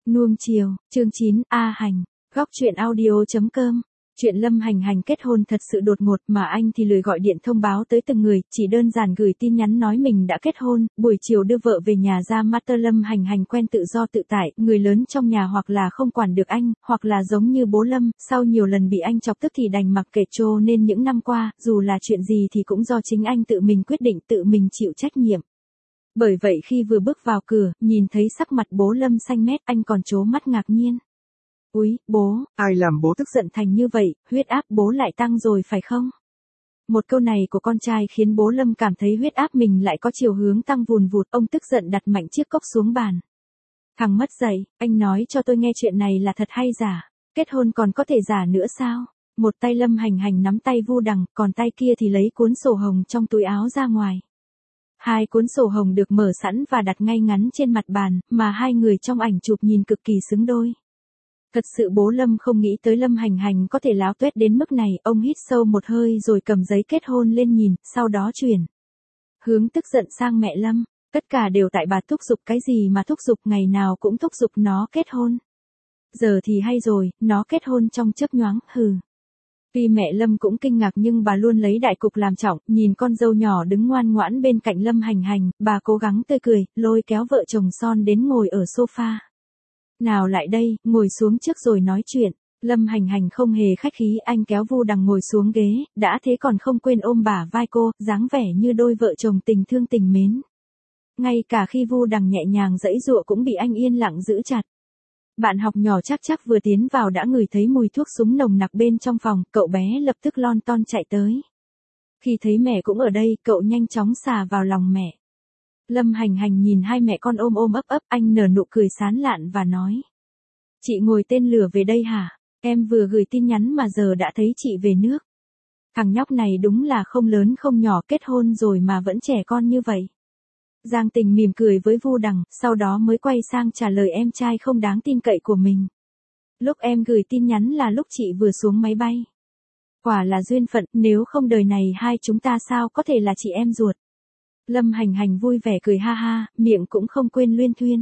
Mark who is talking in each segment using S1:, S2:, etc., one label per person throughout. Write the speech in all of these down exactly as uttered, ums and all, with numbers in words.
S1: Nuông chiều, chương chín, A Hành, góc truyện audio.com. Chuyện Lâm Hành Hành kết hôn thật sự đột ngột mà anh thì lười gọi điện thông báo tới từng người, chỉ đơn giản gửi tin nhắn nói mình đã kết hôn, buổi chiều đưa vợ về nhà ra Master. Lâm Hành Hành quen tự do tự tại, người lớn trong nhà hoặc là không quản được anh, hoặc là giống như bố Lâm, sau nhiều lần bị anh chọc tức thì đành mặc kệ trô, nên những năm qua, dù là chuyện gì thì cũng do chính anh tự mình quyết định, tự mình chịu trách nhiệm. Bởi vậy khi vừa bước vào cửa, nhìn thấy sắc mặt bố Lâm xanh mét, anh còn trố mắt ngạc nhiên. Úi, bố,
S2: ai làm bố tức
S1: giận thành như vậy, huyết áp bố lại tăng rồi phải không? Một câu này của con trai khiến bố Lâm cảm thấy huyết áp mình lại có chiều hướng tăng vùn vụt, ông tức giận đặt mạnh chiếc cốc xuống bàn. Thằng mất dạy, anh nói cho tôi nghe chuyện này là thật hay giả, kết hôn còn có thể giả nữa sao? Một tay Lâm Hành Hành nắm tay Vu Đằng, còn tay kia thì lấy cuốn sổ hồng trong túi áo ra ngoài. Hai cuốn sổ hồng được mở sẵn và đặt ngay ngắn trên mặt bàn, mà hai người trong ảnh chụp nhìn cực kỳ xứng đôi. Thật sự bố Lâm không nghĩ tới Lâm Hành Hành có thể láo tuét đến mức này, ông hít sâu một hơi rồi cầm giấy kết hôn lên nhìn, sau đó chuyển hướng tức giận sang mẹ Lâm, tất cả đều tại bà thúc giục, cái gì mà thúc giục, ngày nào cũng thúc giục nó kết hôn. Giờ thì hay rồi, nó kết hôn trong chớp nhoáng, hừ. Tuy mẹ Lâm cũng kinh ngạc nhưng bà luôn lấy đại cục làm trọng, nhìn con dâu nhỏ đứng ngoan ngoãn bên cạnh Lâm Hành Hành, bà cố gắng tươi cười, lôi kéo vợ chồng son đến ngồi ở sofa. Nào lại đây, ngồi xuống trước rồi nói chuyện. Lâm Hành Hành không hề khách khí, anh kéo Vu Đằng ngồi xuống ghế, đã thế còn không quên ôm bả vai cô, dáng vẻ như đôi vợ chồng tình thương tình mến. Ngay cả khi Vu Đằng nhẹ nhàng giãy giụa cũng bị anh yên lặng giữ chặt. Bạn học nhỏ chắc chắc vừa tiến vào đã ngửi thấy mùi thuốc súng nồng nặc bên trong phòng, cậu bé lập tức lon ton chạy tới. Khi thấy mẹ cũng ở đây, cậu nhanh chóng xà vào lòng mẹ. Lâm Hành Hành nhìn hai mẹ con ôm ôm ấp ấp, anh nở nụ cười sán lạn và nói. Chị ngồi tên lửa về đây hả? Em vừa gửi tin nhắn mà giờ đã thấy chị về nước. Thằng nhóc này đúng là không lớn không nhỏ, kết hôn rồi mà vẫn trẻ con như vậy. Giang Tình mỉm cười với Vu Đằng, sau đó mới quay sang trả lời em trai không đáng tin cậy của mình. Lúc em gửi tin nhắn là lúc chị vừa xuống máy bay. Quả là duyên phận, nếu không đời này hai chúng ta sao có thể là chị em ruột. Lâm Hành Hành vui vẻ cười ha ha, miệng cũng không quên luyên thuyên.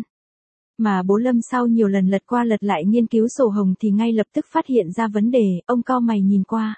S1: Mà bố Lâm sau nhiều lần lật qua lật lại nghiên cứu sổ hồng thì ngay lập tức phát hiện ra vấn đề, ông cau mày nhìn qua.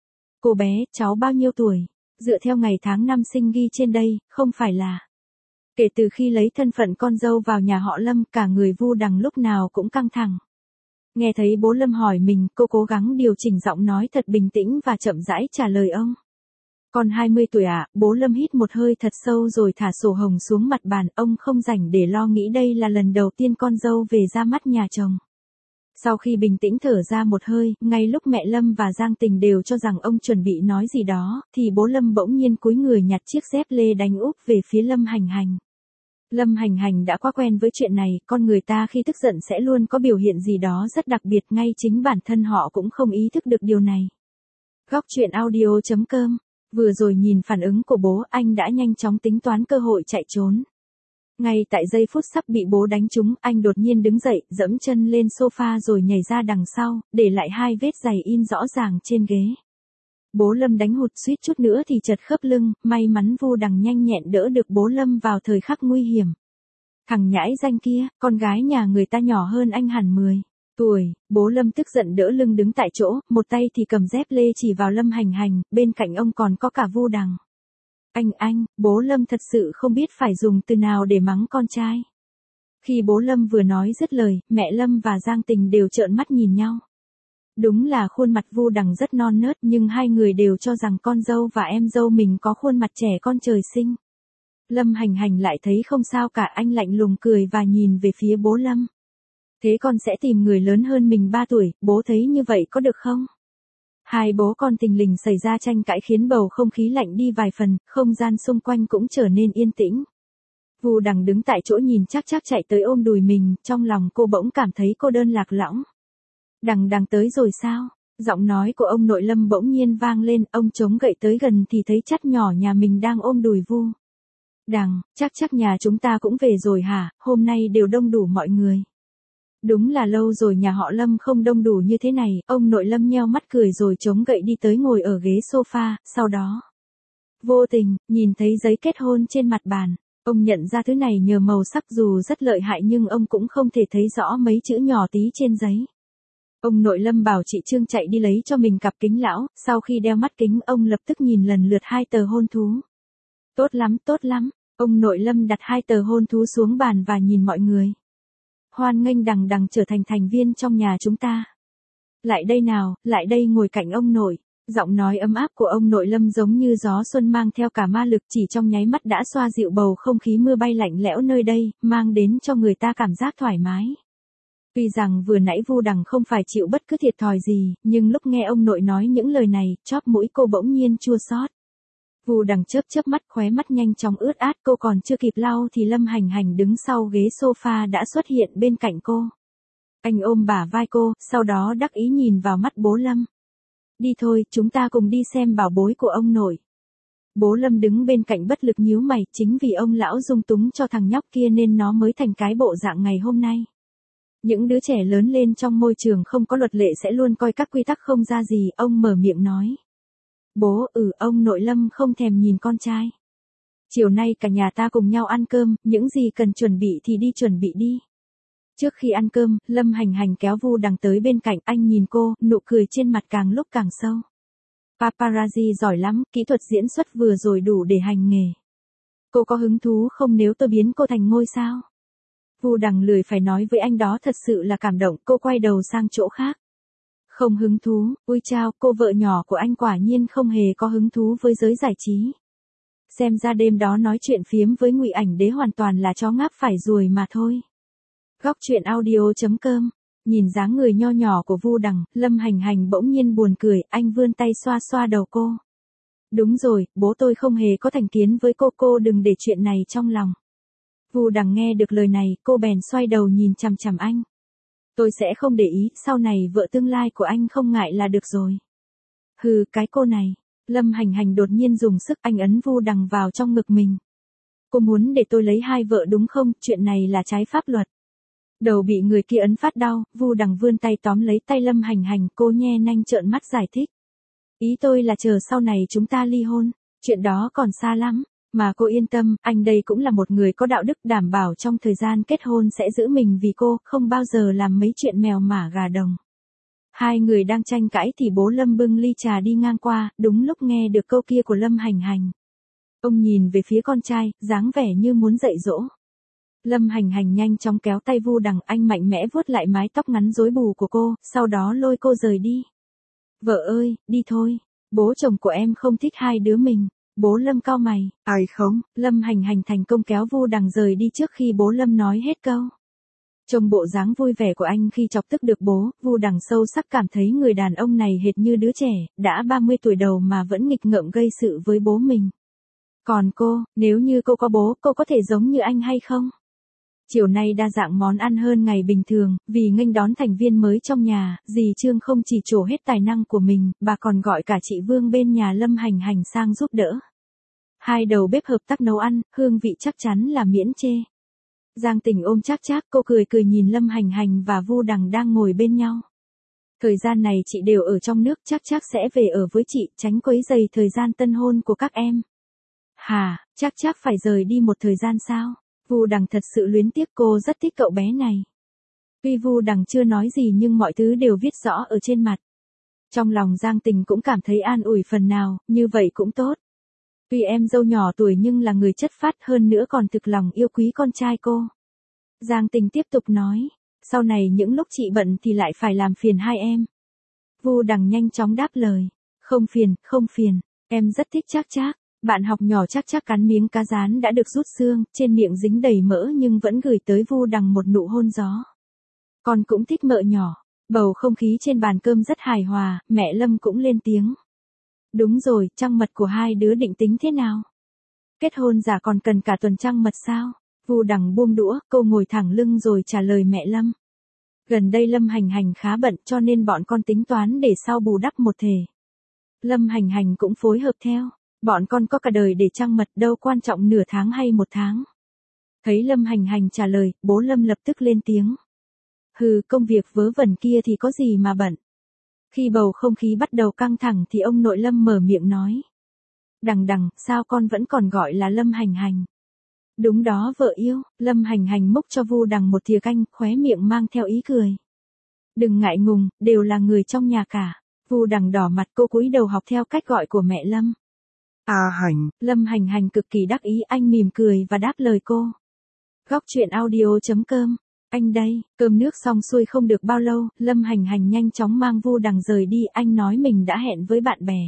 S1: Cô bé, cháu bao nhiêu tuổi? Dựa theo ngày tháng năm sinh ghi trên đây, không phải là... Kể từ khi lấy thân phận con dâu vào nhà họ Lâm, cả người Vu Đằng lúc nào cũng căng thẳng. Nghe thấy bố Lâm hỏi mình, cô cố gắng điều chỉnh giọng nói thật bình tĩnh và chậm rãi trả lời ông. Con hai mươi tuổi ạ, à, bố Lâm hít một hơi thật sâu rồi thả sổ hồng xuống mặt bàn, ông không rảnh để lo nghĩ đây là lần đầu tiên con dâu về ra mắt nhà chồng. Sau khi bình tĩnh thở ra một hơi, ngay lúc mẹ Lâm và Giang Tình đều cho rằng ông chuẩn bị nói gì đó, thì bố Lâm bỗng nhiên cúi người nhặt chiếc dép lê đánh úp về phía Lâm Hành Hành. Lâm Hành Hành đã quá quen với chuyện này, con người ta khi tức giận sẽ luôn có biểu hiện gì đó rất đặc biệt, ngay chính bản thân họ cũng không ý thức được điều này. Góc truyện audio.com. Vừa rồi nhìn phản ứng của bố, anh đã nhanh chóng tính toán cơ hội chạy trốn. Ngay tại giây phút sắp bị bố đánh trúng, anh đột nhiên đứng dậy, dẫm chân lên sofa rồi nhảy ra đằng sau, để lại hai vết giày in rõ ràng trên ghế. Bố Lâm đánh hụt suýt chút nữa thì chật khớp lưng, may mắn Vu Đằng nhanh nhẹn đỡ được bố Lâm vào thời khắc nguy hiểm. Thằng nhãi danh kia, con gái nhà người ta nhỏ hơn anh hẳn mười tuổi, bố Lâm tức giận đỡ lưng đứng tại chỗ, một tay thì cầm dép lê chỉ vào Lâm Hành Hành, bên cạnh ông còn có cả Vu Đằng. Anh anh, bố Lâm thật sự không biết phải dùng từ nào để mắng con trai. Khi bố Lâm vừa nói dứt lời, mẹ Lâm và Giang Tình đều trợn mắt nhìn nhau. Đúng là khuôn mặt Vu Đằng rất non nớt nhưng hai người đều cho rằng con dâu và em dâu mình có khuôn mặt trẻ con trời sinh. Lâm Hành Hành lại thấy không sao cả, anh lạnh lùng cười và nhìn về phía bố Lâm. Thế con sẽ tìm người lớn hơn mình ba tuổi, bố thấy như vậy có được không? Hai bố con tình lình xảy ra tranh cãi khiến bầu không khí lạnh đi vài phần, không gian xung quanh cũng trở nên yên tĩnh. Vu Đằng đứng tại chỗ nhìn chắc chắc chạy tới ôm đùi mình, trong lòng cô bỗng cảm thấy cô đơn lạc lõng. Đằng đằng tới rồi sao? Giọng nói của ông nội Lâm bỗng nhiên vang lên, ông chống gậy tới gần thì thấy chắt nhỏ nhà mình đang ôm đùi Vu Đằng, chắc chắc nhà chúng ta cũng về rồi hả, hôm nay đều đông đủ mọi người. Đúng là lâu rồi nhà họ Lâm không đông đủ như thế này, ông nội Lâm nheo mắt cười rồi chống gậy đi tới ngồi ở ghế sofa, sau đó. Vô tình, nhìn thấy giấy kết hôn trên mặt bàn. Ông nhận ra thứ này nhờ màu sắc dù rất lợi hại nhưng ông cũng không thể thấy rõ mấy chữ nhỏ tí trên giấy. Ông nội Lâm bảo chị Trương chạy đi lấy cho mình cặp kính lão, sau khi đeo mắt kính ông lập tức nhìn lần lượt hai tờ hôn thú. Tốt lắm, tốt lắm, ông nội Lâm đặt hai tờ hôn thú xuống bàn và nhìn mọi người. Hoan nghênh đằng đằng trở thành thành viên trong nhà chúng ta. Lại đây nào, lại đây ngồi cạnh ông nội. Giọng nói ấm áp của ông nội Lâm giống như gió xuân mang theo cả ma lực chỉ trong nháy mắt đã xoa dịu bầu không khí mưa bay lạnh lẽo nơi đây, mang đến cho người ta cảm giác thoải mái. Tuy rằng vừa nãy Vu Đằng không phải chịu bất cứ thiệt thòi gì, nhưng lúc nghe ông nội nói những lời này, chóp mũi cô bỗng nhiên chua xót. Vu Đằng chớp chớp mắt, khóe mắt nhanh chóng ướt át, cô còn chưa kịp lau thì Lâm Hành Hành đứng sau ghế sofa đã xuất hiện bên cạnh cô. Anh ôm bả vai cô, sau đó đắc ý nhìn vào mắt bố Lâm. Đi thôi, chúng ta cùng đi xem bảo bối của ông nội. Bố Lâm đứng bên cạnh bất lực nhíu mày, chính vì ông lão dung túng cho thằng nhóc kia nên nó mới thành cái bộ dạng ngày hôm nay. Những đứa trẻ lớn lên trong môi trường không có luật lệ sẽ luôn coi các quy tắc không ra gì, ông mở miệng nói. Bố, ừ, ông nội Lâm không thèm nhìn con trai. Chiều nay cả nhà ta cùng nhau ăn cơm, những gì cần chuẩn bị thì đi chuẩn bị đi. Trước khi ăn cơm, Lâm Hành Hành kéo Vu Đằng tới bên cạnh, anh nhìn cô, nụ cười trên mặt càng lúc càng sâu. Paparazzi giỏi lắm, kỹ thuật diễn xuất vừa rồi đủ để hành nghề. Cô có hứng thú không nếu tôi biến cô thành ngôi sao? Vu Đằng lười phải nói với anh đó, thật sự là cảm động, cô quay đầu sang chỗ khác. Không hứng thú, ui chao, cô vợ nhỏ của anh quả nhiên không hề có hứng thú với giới giải trí. Xem ra đêm đó nói chuyện phiếm với Ngụy Ảnh Đế hoàn toàn là chó ngáp phải ruồi mà thôi. Góc truyện audio chấm com. Nhìn dáng người nho nhỏ của Vu Đằng, Lâm Hành Hành bỗng nhiên buồn cười, anh vươn tay xoa xoa đầu cô. Đúng rồi, bố tôi không hề có thành kiến với cô, cô đừng để chuyện này trong lòng. Vu Đằng nghe được lời này, cô bèn xoay đầu nhìn chằm chằm anh. Tôi sẽ không để ý, sau này vợ tương lai của anh không ngại là được rồi. Hừ, cái cô này. Lâm Hành Hành đột nhiên dùng sức, anh ấn Vu Đằng vào trong ngực mình. Cô muốn để tôi lấy hai vợ đúng không, chuyện này là trái pháp luật. Đầu bị người kia ấn phát đau, Vu Đằng vươn tay tóm lấy tay Lâm Hành Hành, cô nhe nanh trợn mắt giải thích. Ý tôi là chờ sau này chúng ta ly hôn, chuyện đó còn xa lắm, mà cô yên tâm, anh đây cũng là một người có đạo đức, đảm bảo trong thời gian kết hôn sẽ giữ mình vì cô, không bao giờ làm mấy chuyện mèo mả gà đồng. Hai người đang tranh cãi thì bố Lâm bưng ly trà đi ngang qua, đúng lúc nghe được câu kia của Lâm Hành Hành. Ông nhìn về phía con trai, dáng vẻ như muốn dạy dỗ. Lâm Hành Hành nhanh chóng kéo tay Vu Đằng, anh mạnh mẽ vuốt lại mái tóc ngắn rối bù của cô, sau đó lôi cô rời đi. Vợ ơi, đi thôi, bố chồng của em không thích hai đứa mình. Bố Lâm cau mày, ai không, Lâm Hành Hành thành công kéo Vu Đằng rời đi trước khi bố Lâm nói hết câu. Trông bộ dáng vui vẻ của anh khi chọc tức được bố, Vu Đằng sâu sắc cảm thấy người đàn ông này hệt như đứa trẻ, đã ba mươi tuổi đầu mà vẫn nghịch ngợm gây sự với bố mình. Còn cô, nếu như cô có bố, cô có thể giống như anh hay không? Chiều nay đa dạng món ăn hơn ngày bình thường, vì nghênh đón thành viên mới trong nhà, dì Trương không chỉ trổ hết tài năng của mình, bà còn gọi cả chị Vương bên nhà Lâm Hành Hành sang giúp đỡ. Hai đầu bếp hợp tác nấu ăn, hương vị chắc chắn là miễn chê. Giang Tình ôm Trác Trác, cô cười cười nhìn Lâm Hành Hành và Vu Đằng đang ngồi bên nhau. Thời gian này chị đều ở trong nước, Trác Trác sẽ về ở với chị, tránh quấy rầy thời gian tân hôn của các em. Hà, Trác Trác phải rời đi một thời gian sao? Vu Đằng thật sự luyến tiếc, cô rất thích cậu bé này. Tuy Vu Đằng chưa nói gì nhưng mọi thứ đều viết rõ ở trên mặt. Trong lòng Giang Tình cũng cảm thấy an ủi phần nào, như vậy cũng tốt. Tuy em dâu nhỏ tuổi nhưng là người chất phác, hơn nữa còn thực lòng yêu quý con trai cô. Giang Tình tiếp tục nói, sau này những lúc chị bận thì lại phải làm phiền hai em. Vu Đằng nhanh chóng đáp lời, không phiền, không phiền, em rất thích Trác Trác. Bạn học nhỏ Trác Trác cắn miếng cá rán đã được rút xương, trên miệng dính đầy mỡ nhưng vẫn gửi tới Vu Đằng một nụ hôn gió. Con cũng thích mợ nhỏ. Bầu không khí trên bàn cơm rất hài hòa, mẹ Lâm cũng lên tiếng. Đúng rồi, trăng mật của hai đứa định tính thế nào? Kết hôn giả còn cần cả tuần trăng mật sao? Vu Đằng buông đũa, cô ngồi thẳng lưng rồi trả lời mẹ Lâm. Gần đây Lâm Hành Hành khá bận cho nên bọn con tính toán để sau bù đắp một thể. Lâm Hành Hành cũng phối hợp theo. Bọn con có cả đời để trăng mật, đâu quan trọng nửa tháng hay một tháng. Thấy Lâm Hành Hành trả lời, bố Lâm lập tức lên tiếng. Hừ, công việc vớ vẩn kia thì có gì mà bận. Khi bầu không khí bắt đầu căng thẳng thì ông nội Lâm mở miệng nói. Đằng đằng, sao con vẫn còn gọi là Lâm Hành Hành? Đúng đó vợ yêu, Lâm Hành Hành múc cho Vu Đằng một thìa canh, khóe miệng mang theo ý cười. Đừng ngại ngùng, đều là người trong nhà cả. Vu Đằng đỏ mặt, cô cúi đầu học theo cách gọi của mẹ Lâm.
S2: À Hành.
S1: Lâm Hành Hành cực kỳ đắc ý, anh mỉm cười và đáp lời cô. Góc truyện audio chấm com. Anh đây, cơm nước xong xuôi không được bao lâu, Lâm Hành Hành nhanh chóng mang Vu Đằng rời đi, anh nói mình đã hẹn với bạn bè.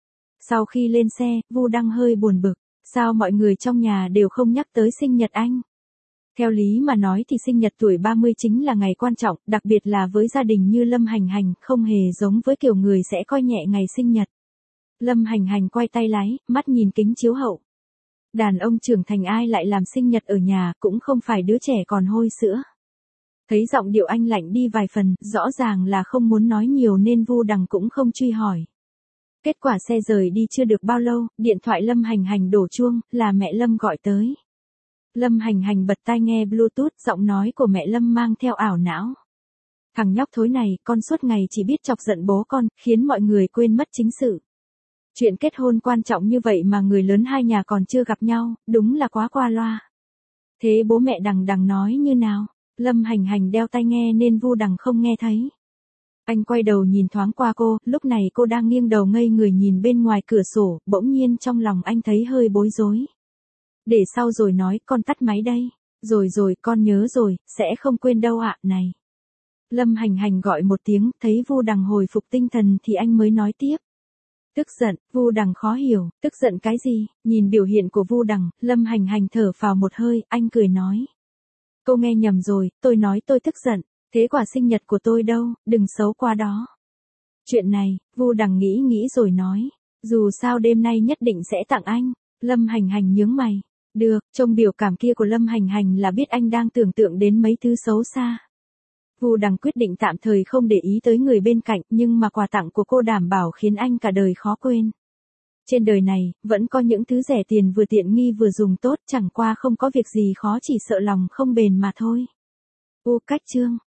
S1: Sau khi lên xe, Vu Đăng hơi buồn bực, sao mọi người trong nhà đều không nhắc tới sinh nhật anh? Theo lý mà nói thì sinh nhật tuổi ba mươi chính là ngày quan trọng, đặc biệt là với gia đình như Lâm Hành Hành, không hề giống với kiểu người sẽ coi nhẹ ngày sinh nhật. Lâm Hành Hành quay tay lái, mắt nhìn kính chiếu hậu. Đàn ông trưởng thành ai lại làm sinh nhật ở nhà, cũng không phải đứa trẻ còn hôi sữa. Thấy giọng điệu anh lạnh đi vài phần, rõ ràng là không muốn nói nhiều nên Vu Đằng cũng không truy hỏi. Kết quả xe rời đi chưa được bao lâu, điện thoại Lâm Hành Hành đổ chuông, là mẹ Lâm gọi tới. Lâm Hành Hành bật tai nghe Bluetooth, giọng nói của mẹ Lâm mang theo ảo não. Thằng nhóc thối này, con suốt ngày chỉ biết chọc giận bố con, khiến mọi người quên mất chính sự. Chuyện kết hôn quan trọng như vậy mà người lớn hai nhà còn chưa gặp nhau, đúng là quá qua loa. Thế bố mẹ Đằng Đằng nói như nào? Lâm Hành Hành đeo tai nghe nên Vu Đằng không nghe thấy. Anh quay đầu nhìn thoáng qua cô, lúc này cô đang nghiêng đầu ngây người nhìn bên ngoài cửa sổ, bỗng nhiên trong lòng anh thấy hơi bối rối. Để sau rồi nói, con tắt máy đây. Rồi rồi, con nhớ rồi, sẽ không quên đâu ạ, này. Lâm Hành Hành gọi một tiếng, thấy Vu Đằng hồi phục tinh thần thì anh mới nói tiếp. Tức giận, Vu Đằng khó hiểu, tức giận cái gì? Nhìn biểu hiện của Vu Đằng, Lâm Hành Hành thở phào một hơi, anh cười nói. Cô nghe nhầm rồi, tôi nói tôi tức giận. Thế quả sinh nhật của tôi đâu, đừng xấu qua đó. Chuyện này, Vu Đằng nghĩ nghĩ rồi nói. Dù sao đêm nay nhất định sẽ tặng anh. Lâm Hành Hành nhướng mày. Được, trông biểu cảm kia của Lâm Hành Hành là biết anh đang tưởng tượng đến mấy thứ xấu xa. Vu Đằng quyết định tạm thời không để ý tới người bên cạnh, nhưng mà quà tặng của cô đảm bảo khiến anh cả đời khó quên. Trên đời này, vẫn có những thứ rẻ tiền vừa tiện nghi vừa dùng tốt, chẳng qua không có việc gì khó, chỉ sợ lòng không bền mà thôi. U cách chương.